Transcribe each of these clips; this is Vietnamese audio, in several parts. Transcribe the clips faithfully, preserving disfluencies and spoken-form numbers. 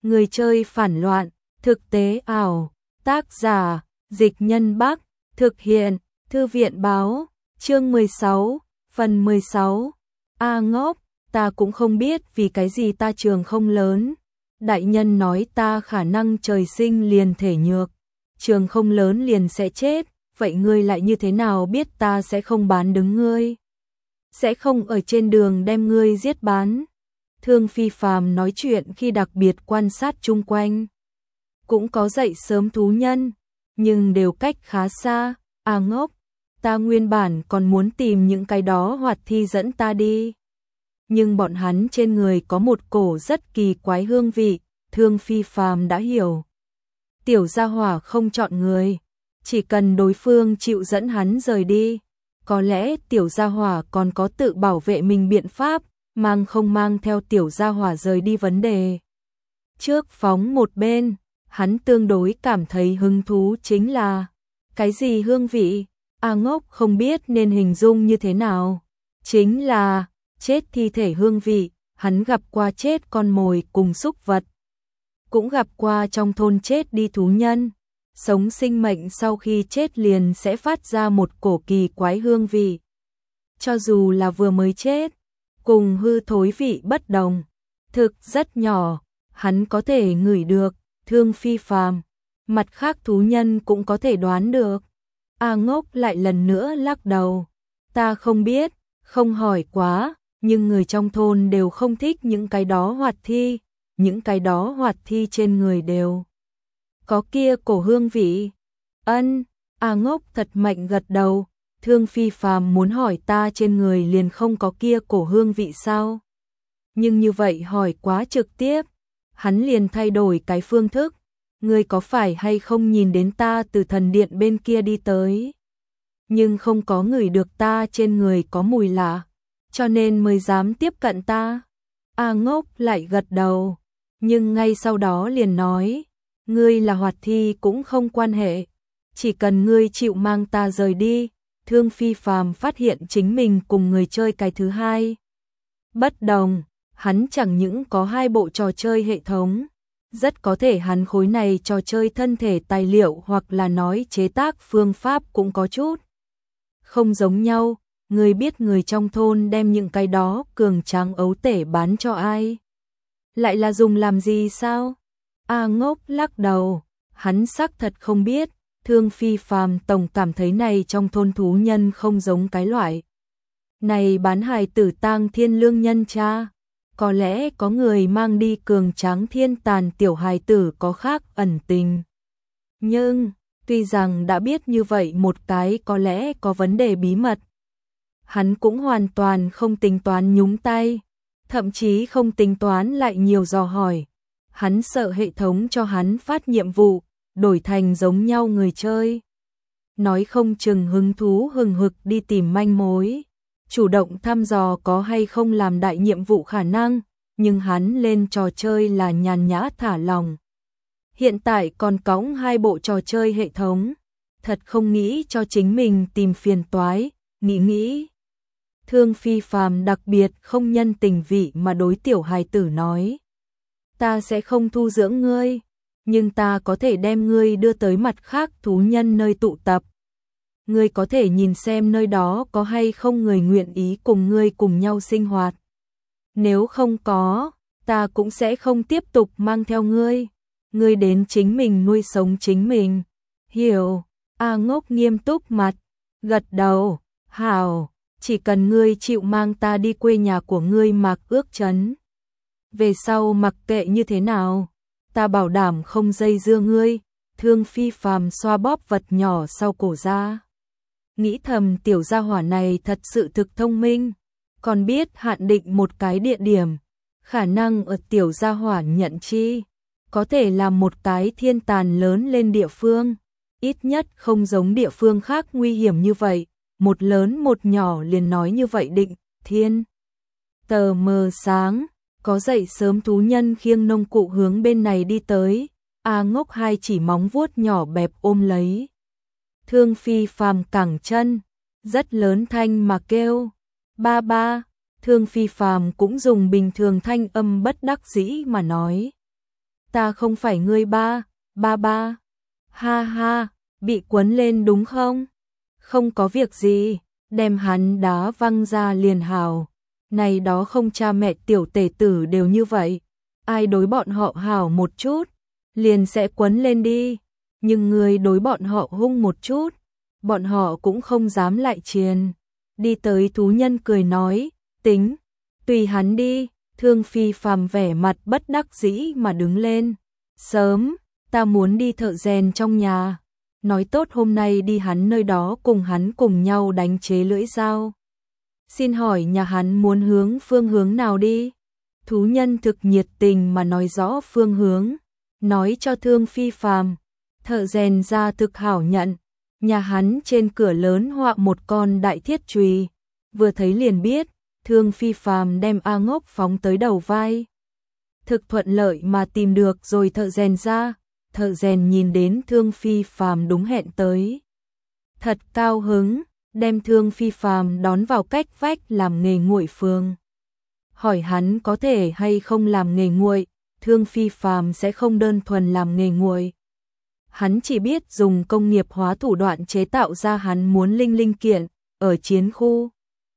Người chơi phản loạn, thực tế ảo, tác giả, Dịch Nhân Bắc, thực hiện, Thư viện báo, chương mười sáu, phần mười sáu. A ngốc, ta cũng không biết vì cái gì ta trường không lớn. Đại nhân nói ta khả năng trời sinh liền thể nhược, trường không lớn liền sẽ chết, vậy ngươi lại như thế nào biết ta sẽ không bán đứng ngươi? Sẽ không ở trên đường đem ngươi giết bán. Thương Phi Phàm nói chuyện khi đặc biệt quan sát chung quanh. Cũng có dậy sớm thú nhân, nhưng đều cách khá xa. À ngốc, ta nguyên bản còn muốn tìm những cái đó hoạt thi dẫn ta đi. Nhưng bọn hắn trên người có một cổ rất kỳ quái hương vị, Thương Phi Phàm đã hiểu. Tiểu gia hỏa không chọn người, chỉ cần đối phương chịu dẫn hắn rời đi. Có lẽ tiểu gia hỏa còn có tự bảo vệ mình biện pháp, mang không mang theo tiểu gia hỏa rời đi vấn đề. Trước phóng một bên, hắn tương đối cảm thấy hứng thú chính là cái gì hương vị? A ngốc không biết nên hình dung như thế nào. Chính là chết thi thể hương vị, hắn gặp qua chết con mồi cùng súc vật. Cũng gặp qua trong thôn chết đi thú nhân. Sống sinh mệnh sau khi chết liền sẽ phát ra một cổ kỳ quái hương vị. Cho dù là vừa mới chết, cùng hư thối vị bất đồng. Thực rất nhỏ, hắn có thể ngửi được, Thương Phi Phàm. Mặt khác thú nhân cũng có thể đoán được. A ngốc lại lần nữa lắc đầu. Ta không biết, không hỏi quá, nhưng người trong thôn đều không thích những cái đó hoạt thi. Những cái đó hoạt thi trên người đều có kia cổ hương vị. Ân, A ngốc thật mạnh gật đầu. Thương Phi Phàm muốn hỏi ta trên người liền không có kia cổ hương vị sao? Nhưng như vậy hỏi quá trực tiếp. Hắn liền thay đổi cái phương thức. Ngươi có phải hay không nhìn đến ta từ thần điện bên kia đi tới? Nhưng không có ngửi được ta trên người có mùi lạ, cho nên mới dám tiếp cận ta. A ngốc lại gật đầu, nhưng ngay sau đó liền nói, ngươi là hoạt thi cũng không quan hệ, chỉ cần ngươi chịu mang ta rời đi. Thương Phi Phàm phát hiện chính mình cùng người chơi cái thứ hai bất đồng, hắn chẳng những có hai bộ trò chơi hệ thống, rất có thể hắn khối này trò chơi thân thể tài liệu hoặc là nói chế tác phương pháp cũng có chút không giống nhau. Người biết người trong thôn đem những cái đó cường tráng ấu tể bán cho ai? Lại là dùng làm gì sao? A ngốc lắc đầu, hắn xác thật không biết. Thương Phi Phàm tổng cảm thấy này trong thôn thú nhân không giống cái loại này bán hài tử tang thiên lương nhân cha. Có lẽ có người mang đi cường tráng thiên tàn tiểu hài tử có khác ẩn tình. Nhưng, tuy rằng đã biết như vậy một cái có lẽ có vấn đề bí mật, hắn cũng hoàn toàn không tính toán nhúng tay, thậm chí không tính toán lại nhiều dò hỏi. Hắn sợ hệ thống cho hắn phát nhiệm vụ, đổi thành giống nhau người chơi. Nói không chừng hứng thú hừng hực đi tìm manh mối, chủ động thăm dò có hay không làm đại nhiệm vụ khả năng, nhưng hắn lên trò chơi là nhàn nhã thả lòng. Hiện tại còn cõng hai bộ trò chơi hệ thống, thật không nghĩ cho chính mình tìm phiền toái, nghĩ nghĩ. Thương Phi Phàm đặc biệt không nhân tình vị mà đối tiểu hài tử nói. Ta sẽ không thu dưỡng ngươi, nhưng ta có thể đem ngươi đưa tới mặt khác thú nhân nơi tụ tập. Ngươi có thể nhìn xem nơi đó có hay không người nguyện ý cùng ngươi cùng nhau sinh hoạt. Nếu không có, ta cũng sẽ không tiếp tục mang theo ngươi. Ngươi đến chính mình nuôi sống chính mình. Hiểu? A ngốc nghiêm túc mặt, gật đầu. Hảo, chỉ cần ngươi chịu mang ta đi quê nhà của ngươi Mạc Ước Trấn. Về sau mặc kệ như thế nào, ta bảo đảm không dây dưa ngươi. Thương Phi Phàm xoa bóp vật nhỏ sau cổ ra. Nghĩ thầm tiểu gia hỏa này thật sự thực thông minh, còn biết hạn định một cái địa điểm, khả năng ở tiểu gia hỏa nhận chi, có thể là một cái thiên tàn lớn lên địa phương, ít nhất không giống địa phương khác nguy hiểm như vậy, một lớn một nhỏ liền nói như vậy định. Thiên tờ mờ sáng, có dậy sớm thú nhân khiêng nông cụ hướng bên này đi tới. A ngốc hai chỉ móng vuốt nhỏ bẹp ôm lấy Thương Phi Phàm cẳng chân, rất lớn thanh mà kêu, ba ba. Thương Phi Phàm cũng dùng bình thường thanh âm bất đắc dĩ mà nói, ta không phải ngươi ba, ba ba. Ha ha, bị quấn lên đúng không? Không có việc gì, đem hắn đá văng ra liền hào. Này đó không cha mẹ tiểu tể tử đều như vậy, ai đối bọn họ hảo một chút, liền sẽ quấn lên đi, nhưng người đối bọn họ hung một chút, bọn họ cũng không dám lại triền. Đi tới thú nhân cười nói, tính, tùy hắn đi. Thương Phi Phàm vẻ mặt bất đắc dĩ mà đứng lên. Sớm, ta muốn đi thợ rèn trong nhà. Nói tốt hôm nay đi hắn nơi đó cùng hắn cùng nhau đánh chế lưỡi dao. Xin hỏi nhà hắn muốn hướng phương hướng nào đi? Thú nhân thực nhiệt tình mà nói rõ phương hướng. Nói cho Thương Phi Phàm, thợ rèn ra thực hảo nhận. Nhà hắn trên cửa lớn họa một con đại thiết chùy, vừa thấy liền biết. Thương Phi Phàm đem A Ngốc phóng tới đầu vai. Thực thuận lợi mà tìm được rồi thợ rèn ra, thợ rèn nhìn đến Thương Phi Phàm đúng hẹn tới. Thật cao hứng, đem Thương Phi Phàm đón vào cách vách làm nghề nguội phường. Hỏi hắn có thể hay không làm nghề nguội, Thương Phi Phàm sẽ không đơn thuần làm nghề nguội. Hắn chỉ biết dùng công nghiệp hóa thủ đoạn chế tạo ra hắn muốn linh linh kiện, ở chiến khu.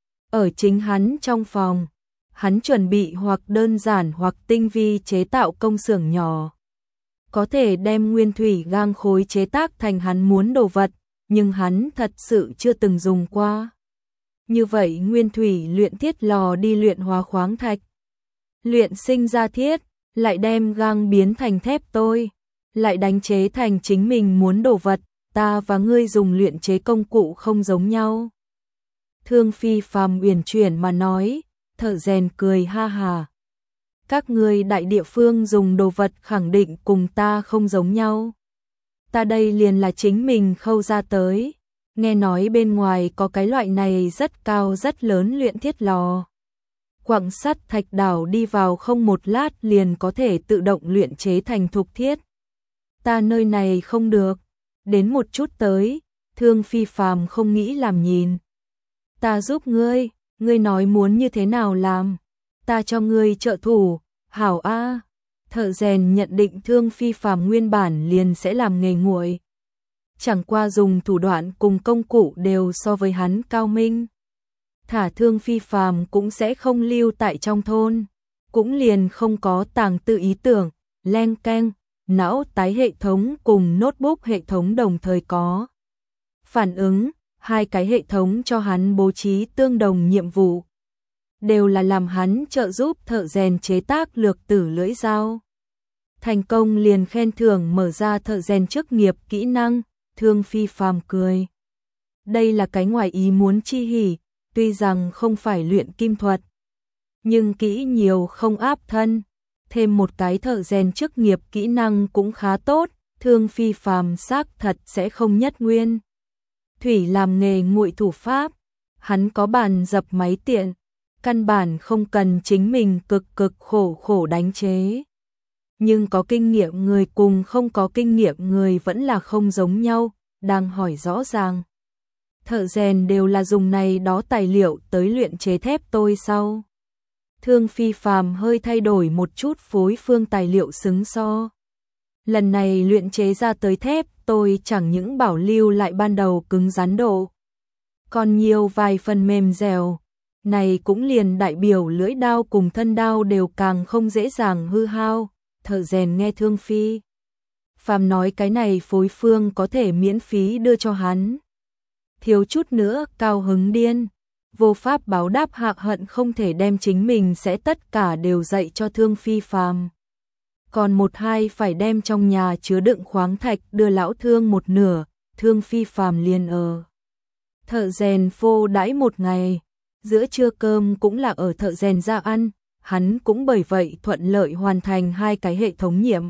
Ở chính hắn trong phòng, hắn chuẩn bị hoặc đơn giản hoặc tinh vi chế tạo công xưởng nhỏ. Có thể đem nguyên thủy gang khối chế tác thành hắn muốn đồ vật, nhưng hắn thật sự chưa từng dùng qua. Như vậy nguyên thủy luyện thiết lò đi luyện hóa khoáng thạch. Luyện sinh ra thiết, lại đem gang biến thành thép tôi, lại đánh chế thành chính mình muốn đồ vật, ta và ngươi dùng luyện chế công cụ không giống nhau. Thương Phi Phàm uyển chuyển mà nói, thợ rèn cười ha hà. Các ngươi đại địa phương dùng đồ vật khẳng định cùng ta không giống nhau. Ta đây liền là chính mình khâu ra tới. Nghe nói bên ngoài có cái loại này rất cao rất lớn luyện thiết lò. Quặng sắt thạch đảo đi vào không một lát liền có thể tự động luyện chế thành thục thiết. Ta nơi này không được, đến một chút tới, Thương Phi Phàm không nghĩ làm nhìn. Ta giúp ngươi, ngươi nói muốn như thế nào làm, ta cho ngươi trợ thủ, hảo a. Thợ rèn nhận định Thương Phi Phàm nguyên bản liền sẽ làm nghề nguội. Chẳng qua dùng thủ đoạn cùng công cụ đều so với hắn cao minh. Thả Thương Phi Phàm cũng sẽ không lưu tại trong thôn, cũng liền không có tàng tự ý tưởng, len keng, não tái hệ thống cùng notebook hệ thống đồng thời có. Phản ứng, hai cái hệ thống cho hắn bố trí tương đồng nhiệm vụ. Đều là làm hắn trợ giúp thợ rèn chế tác lược tử lưỡi dao. Thành công liền khen thưởng mở ra thợ rèn chức nghiệp kỹ năng, Thương Phi Phàm cười. Đây là cái ngoài ý muốn chi hỉ, tuy rằng không phải luyện kim thuật, nhưng kỹ nhiều không áp thân, thêm một cái thợ rèn chức nghiệp kỹ năng cũng khá tốt, Thương Phi Phàm xác thật sẽ không nhất nguyên. Thủy làm nghề nguội thủ pháp, hắn có bàn dập máy tiện, căn bản không cần chính mình cực cực khổ khổ đánh chế. Nhưng có kinh nghiệm người cùng không có kinh nghiệm người vẫn là không giống nhau, đang hỏi rõ ràng. Thợ rèn đều là dùng này đó tài liệu tới luyện chế thép tôi sau. Thương Phi Phàm hơi thay đổi một chút phối phương tài liệu xứng so. Lần này luyện chế ra tới thép tôi chẳng những bảo lưu lại ban đầu cứng rắn độ, còn nhiều vài phần mềm dẻo. Này cũng liền đại biểu lưỡi đao cùng thân đao đều càng không dễ dàng hư hao. Thợ rèn nghe Thương Phi Phàm nói cái này phối phương có thể miễn phí đưa cho hắn. Thiếu chút nữa cao hứng điên, vô pháp báo đáp hạc hận không thể đem chính mình sẽ tất cả đều dạy cho Thương Phi Phàm. Còn một hai phải đem trong nhà chứa đựng khoáng thạch đưa lão Thương một nửa, Thương Phi Phàm liền ở. Thợ rèn phô đãi một ngày, giữa trưa cơm cũng là ở thợ rèn ra ăn, hắn cũng bởi vậy thuận lợi hoàn thành hai cái hệ thống nhiệm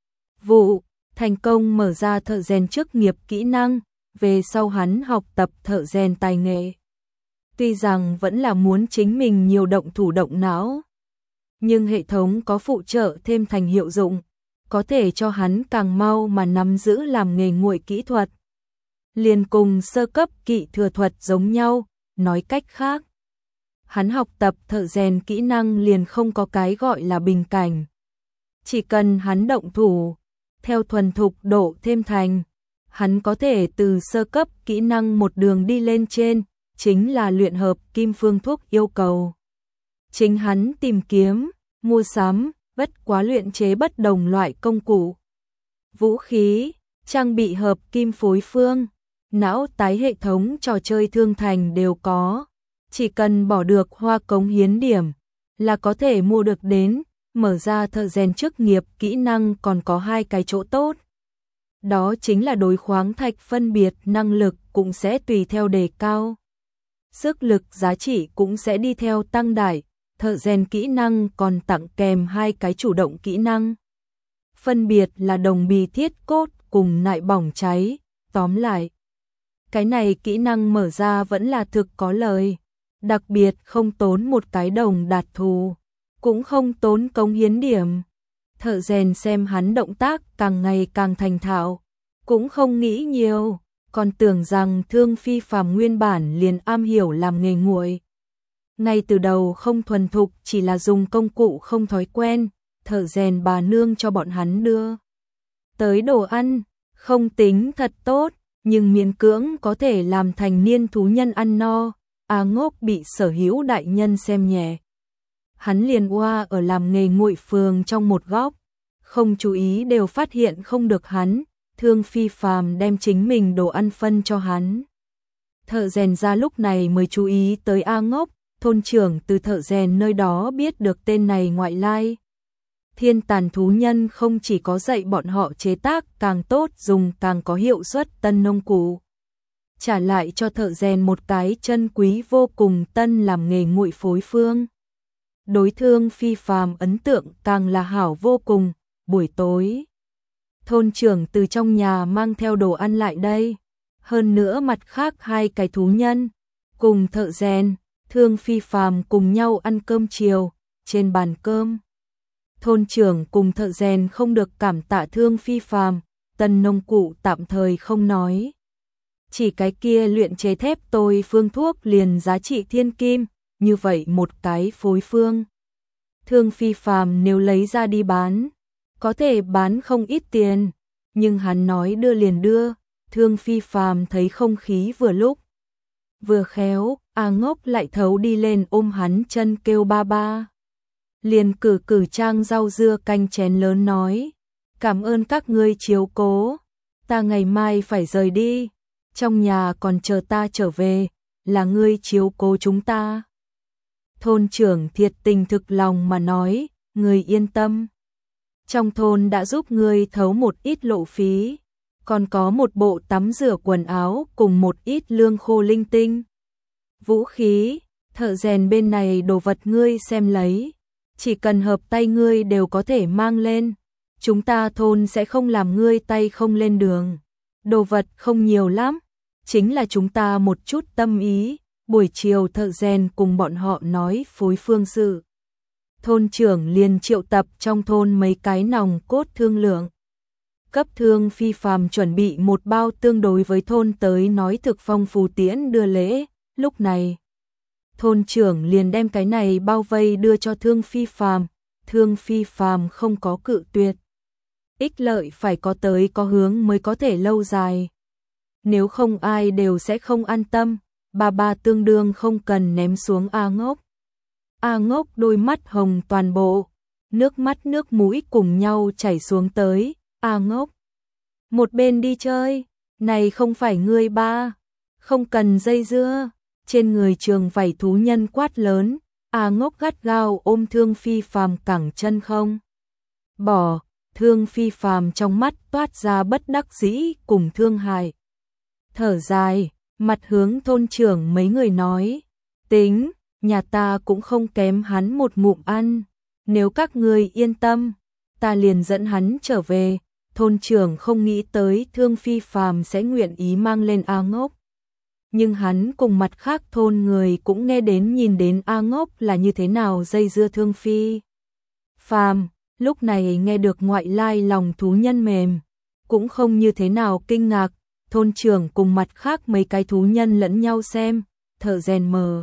vụ, thành công mở ra thợ rèn chức nghiệp kỹ năng, về sau hắn học tập thợ rèn tài nghệ. Tuy rằng vẫn là muốn chính mình nhiều động thủ động não, nhưng hệ thống có phụ trợ thêm thành hiệu dụng, có thể cho hắn càng mau mà nắm giữ làm nghề nguội kỹ thuật. Liền cùng sơ cấp kỵ thừa thuật giống nhau, nói cách khác, hắn học tập thợ rèn kỹ năng liền không có cái gọi là bình cảnh. Chỉ cần hắn động thủ, theo thuần thục độ thêm thành, hắn có thể từ sơ cấp kỹ năng một đường đi lên trên, chính là luyện hợp kim phương thuốc yêu cầu. Chính hắn tìm kiếm, mua sắm, bất quá luyện chế bất đồng loại công cụ, vũ khí, trang bị hợp kim phối phương, não tái hệ thống trò chơi thương thành đều có. Chỉ cần bỏ được hoa cống hiến điểm là có thể mua được đến, mở ra thợ rèn chức nghiệp kỹ năng còn có hai cái chỗ tốt. Đó chính là đối khoáng thạch phân biệt năng lực cũng sẽ tùy theo đề cao. Sức lực giá trị cũng sẽ đi theo tăng đại, thợ rèn kỹ năng còn tặng kèm hai cái chủ động kỹ năng. Phân biệt là đồng bì thiết cốt cùng nại bỏng cháy, tóm lại. Cái này kỹ năng mở ra vẫn là thực có lời, đặc biệt không tốn một cái đồng đạt thù, cũng không tốn cống hiến điểm. Thợ rèn xem hắn động tác càng ngày càng thành thạo, cũng không nghĩ nhiều, còn tưởng rằng Thương Phi Phàm nguyên bản liền am hiểu làm nghề nguội. Ngay từ đầu không thuần thục chỉ là dùng công cụ không thói quen, thợ rèn bà nương cho bọn hắn đưa tới đồ ăn, không tính thật tốt, nhưng miễn cưỡng có thể làm thành niên thú nhân ăn no. A Ngốc bị sở hữu đại nhân xem nhẹ. Hắn liền oa ở làm nghề nguội phường trong một góc, không chú ý đều phát hiện không được hắn. Thương Phi Phàm đem chính mình đồ ăn phân cho hắn. Thợ rèn ra lúc này mới chú ý tới A Ngốc, thôn trưởng từ thợ rèn nơi đó biết được tên này ngoại lai. Thiên tàn thú nhân không chỉ có dạy bọn họ chế tác càng tốt dùng càng có hiệu suất tân nông cụ, trả lại cho thợ rèn một cái chân quý vô cùng tân làm nghề nguội phối phương. Đối Thương Phi Phàm ấn tượng càng là hảo vô cùng. Buổi tối, thôn trưởng từ trong nhà mang theo đồ ăn lại đây, hơn nữa mặt khác hai cái thú nhân cùng thợ rèn, Thương Phi Phàm cùng nhau ăn cơm chiều. Trên bàn cơm, thôn trưởng cùng thợ rèn không được cảm tạ Thương Phi Phàm, tân nông cụ tạm thời không nói. Chỉ cái kia luyện chế thép tôi phương thuốc liền giá trị thiên kim, như vậy một cái phối phương. Thương Phi Phàm nếu lấy ra đi bán, có thể bán không ít tiền, nhưng hắn nói đưa liền đưa. Thương Phi Phàm thấy không khí vừa lúc vừa khéo, A Ngốc lại thấu đi lên ôm hắn chân kêu ba ba. Liền cử cử trang rau dưa canh chén lớn nói, cảm ơn các ngươi chiếu cố, ta ngày mai phải rời đi, trong nhà còn chờ ta trở về, là ngươi chiếu cố chúng ta. Thôn trưởng thiệt tình thực lòng mà nói, ngươi yên tâm. Trong thôn đã giúp ngươi thấu một ít lộ phí, còn có một bộ tắm rửa quần áo cùng một ít lương khô linh tinh. Vũ khí, thợ rèn bên này đồ vật ngươi xem lấy, chỉ cần hợp tay ngươi đều có thể mang lên, chúng ta thôn sẽ không làm ngươi tay không lên đường. Đồ vật không nhiều lắm, chính là chúng ta một chút tâm ý. Buổi chiều thợ rèn cùng bọn họ nói phối phương sự. Thôn trưởng liền triệu tập trong thôn mấy cái nòng cốt thương lượng. Cấp Thương Phi Phàm chuẩn bị một bao tương đối với thôn tới nói thực phong phú tiễn đưa lễ. Lúc này, thôn trưởng liền đem cái này bao vây đưa cho Thương Phi Phàm. Thương Phi Phàm không có cự tuyệt. Ích lợi phải có tới có hướng mới có thể lâu dài. Nếu không ai đều sẽ không an tâm. Bà ba tương đương không cần ném xuống A Ngốc. A Ngốc đôi mắt hồng toàn bộ, nước mắt nước mũi cùng nhau chảy xuống tới. A Ngốc, một bên đi chơi, này không phải ngươi ba, không cần dây dưa. Trên người trường vảy thú nhân quát lớn, A Ngốc gắt gao ôm Thương Phi Phàm cẳng chân không bỏ. Thương Phi Phàm trong mắt toát ra bất đắc dĩ cùng thương hại, thở dài, mặt hướng thôn trưởng mấy người nói, tính, nhà ta cũng không kém hắn một ngụm ăn, nếu các ngươi yên tâm, ta liền dẫn hắn trở về. Thôn trưởng không nghĩ tới Thương Phi Phàm sẽ nguyện ý mang lên A Ngốc, nhưng hắn cùng mặt khác thôn người cũng nghe đến nhìn đến A Ngốc là như thế nào dây dưa Thương Phi Phàm. Lúc này nghe được ngoại lai lòng thú nhân mềm, cũng không như thế nào kinh ngạc. Thôn trưởng cùng mặt khác mấy cái thú nhân lẫn nhau xem, thợ rèn mờ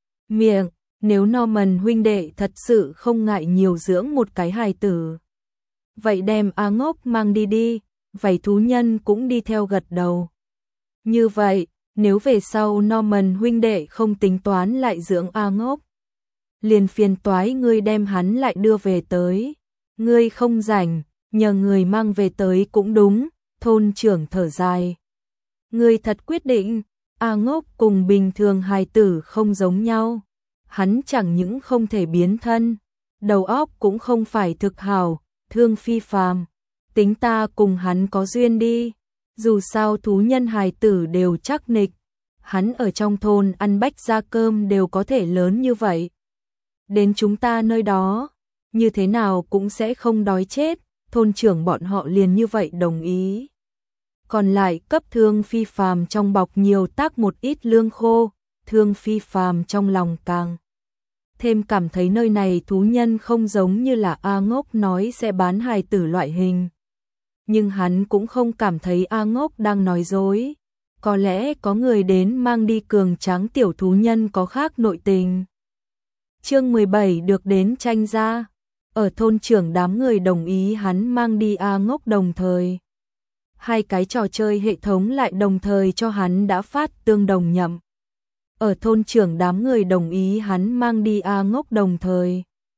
miệng, nếu Norman huynh đệ thật sự không ngại nhiều dưỡng một cái hài tử, vậy đem A Ngốc mang đi đi, vậy thú nhân cũng đi theo gật đầu. Như vậy, nếu về sau Norman huynh đệ không tính toán lại dưỡng A Ngốc, liền phiền toái ngươi đem hắn lại đưa về tới. Ngươi không rảnh, nhờ người mang về tới cũng đúng, thôn trưởng thở dài. Ngươi thật quyết định, A Ngốc cùng bình thường hài tử không giống nhau. Hắn chẳng những không thể biến thân, đầu óc cũng không phải thực hảo, thương phi phàm. Tính ta cùng hắn có duyên đi, dù sao thú nhân hài tử đều chắc nịch. Hắn ở trong thôn ăn bách ra cơm đều có thể lớn như vậy. Đến chúng ta nơi đó, như thế nào cũng sẽ không đói chết, thôn trưởng bọn họ liền như vậy đồng ý. Còn lại cấp thương phi phàm trong bọc nhiều tác một ít lương khô, thương phi phàm trong lòng càng thêm cảm thấy nơi này thú nhân không giống như là A Ngốc nói sẽ bán hài tử loại hình. Nhưng hắn cũng không cảm thấy A Ngốc đang nói dối. Có lẽ có người đến mang đi cường tráng tiểu thú nhân có khác nội tình. Chương mười bảy được đến tranh ra. Ở thôn trưởng đám người đồng ý hắn mang đi A Ngốc đồng thời. Hai cái trò chơi hệ thống lại đồng thời cho hắn đã phát tương đồng nhậm. Ở thôn trưởng đám người đồng ý hắn mang đi A Ngốc đồng thời.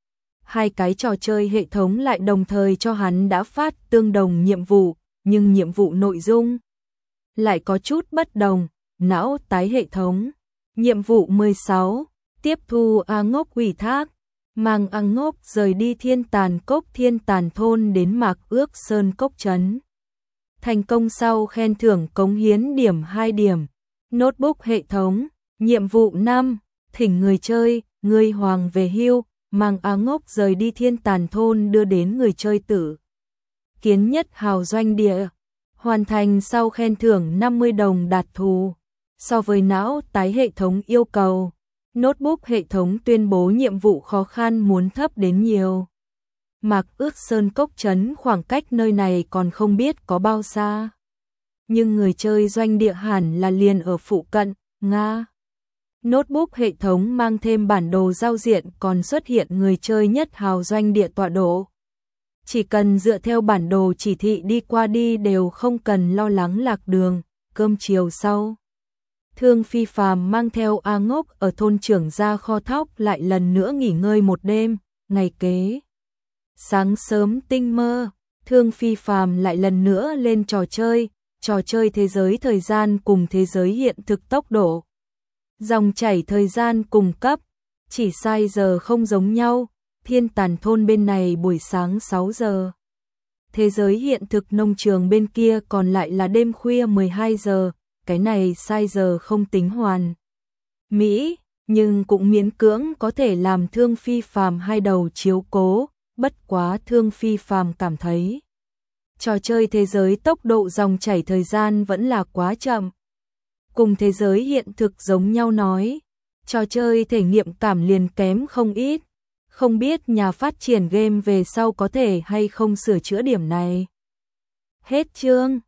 Hai cái trò chơi hệ thống lại đồng thời cho hắn đã phát tương đồng nhiệm vụ, nhưng nhiệm vụ nội dung lại có chút bất đồng. Não tái hệ thống. Nhiệm vụ mười sáu, tiếp thu A Ngốc ủy thác, mang A Ngốc rời đi Thiên Tàn Cốc Thiên Tàn thôn đến Mạc Ước Sơn Cốc trấn. Thành công sau khen thưởng cống hiến điểm hai điểm. Notebook hệ thống. Nhiệm vụ năm, thỉnh người chơi, người hoàng về hưu, mang A Ngốc rời đi Thiên Tàn thôn đưa đến người chơi tử Kiến Nhất Hào doanh địa. Hoàn thành sau khen thưởng năm mươi đồng đạt thù. So với não tái hệ thống yêu cầu, notebook hệ thống tuyên bố nhiệm vụ khó khăn muốn thấp đến nhiều. Mạc Ước Sơn Cốc trấn khoảng cách nơi này còn không biết có bao xa. Nhưng người chơi doanh địa hẳn là liền ở phụ cận, Nga. Notebook hệ thống mang thêm bản đồ giao diện còn xuất hiện người chơi Nhất Hào doanh địa tọa độ. Chỉ cần dựa theo bản đồ chỉ thị đi qua đi đều không cần lo lắng lạc đường. Cơm chiều sau, Thương Phi Phàm mang theo A Ngốc ở thôn trưởng ra kho thóc lại lần nữa nghỉ ngơi một đêm. Ngày kế sáng sớm tinh mơ, Thương Phi Phàm lại lần nữa lên trò chơi, trò chơi thế giới thời gian cùng thế giới hiện thực tốc độ. Dòng chảy thời gian cùng cấp, chỉ sai giờ không giống nhau. Thiên Tàn thôn bên này buổi sáng sáu giờ. Thế giới hiện thực nông trường bên kia còn lại là đêm khuya mười hai giờ, cái này sai giờ không tính hoàn mỹ, nhưng cũng miễn cưỡng có thể làm Thương Phi Phàm hai đầu chiếu cố, bất quá Thương Phi Phàm cảm thấy trò chơi thế giới tốc độ dòng chảy thời gian vẫn là quá chậm. Cùng thế giới hiện thực giống nhau nói, trò chơi thể nghiệm cảm liền kém không ít. Không biết nhà phát triển game về sau có thể hay không sửa chữa điểm này. Hết chương.